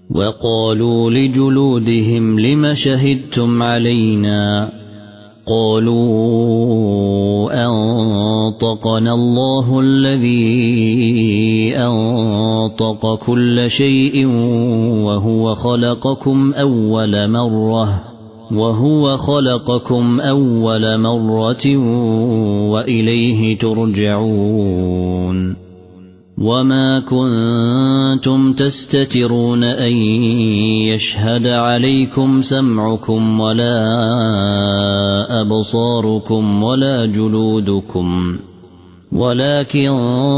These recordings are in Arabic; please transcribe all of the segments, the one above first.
وقالوا لجلودهم لم شهدتم علينا قالوا أنطقنا الله الذي أنطق كل شيء وهو خلقكم أول مرة وإليه ترجعون وما كنتم تستترون أن يشهد عليكم سمعكم ولا أبصاركم ولا جلودكم ولكن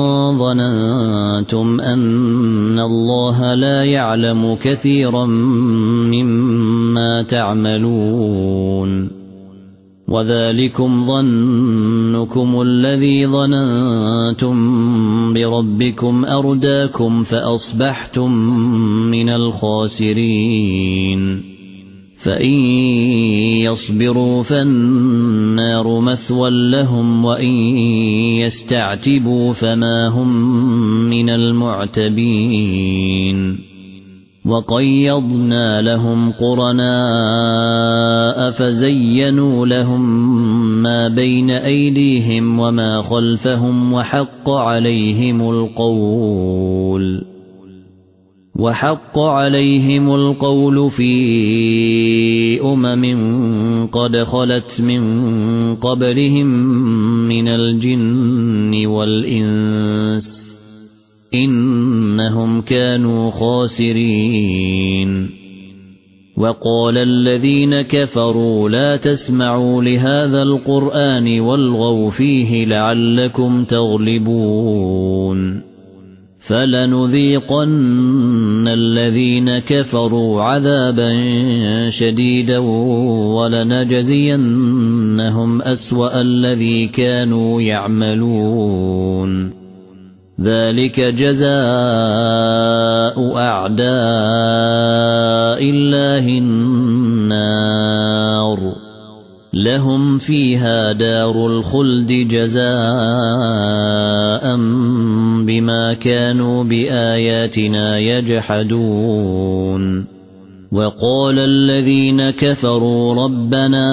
ظننتم أن الله لا يعلم كثيرا مما تعملون وذلكم ظنكم الذي ظننتم بربكم أرداكم فأصبحتم من الخاسرين فإن يصبروا فالنار مثوى لهم وإن يستعتبوا فما هم من المعتبين وقيضنا لهم قرناء فزينوا لهم ما بين أيديهم وما خلفهم وحق عليهم القول في قد خلت من قبلهم من الجن والإنس إنهم كانوا خاسرين وقال الذين كفروا لا تسمعوا لهذا القرآن والغوا فيه لعلكم تغلبون فلنذيقن الذين كفروا عذابا شديدا ولنجزينهم أسوأ الذي كانوا يعملون ذلك جزاء أعداء الله النار لهم فيها دار الخلد جزاء بما كانوا بآياتنا يجحدون وقال الذين كفروا ربنا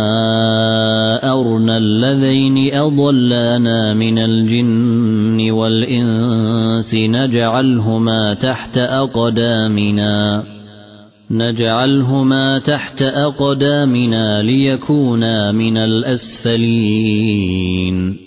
أرنا الذين أضلانا من الجن والإنس نجعلهما تحت أقدامنا ليكونا من الأسفلين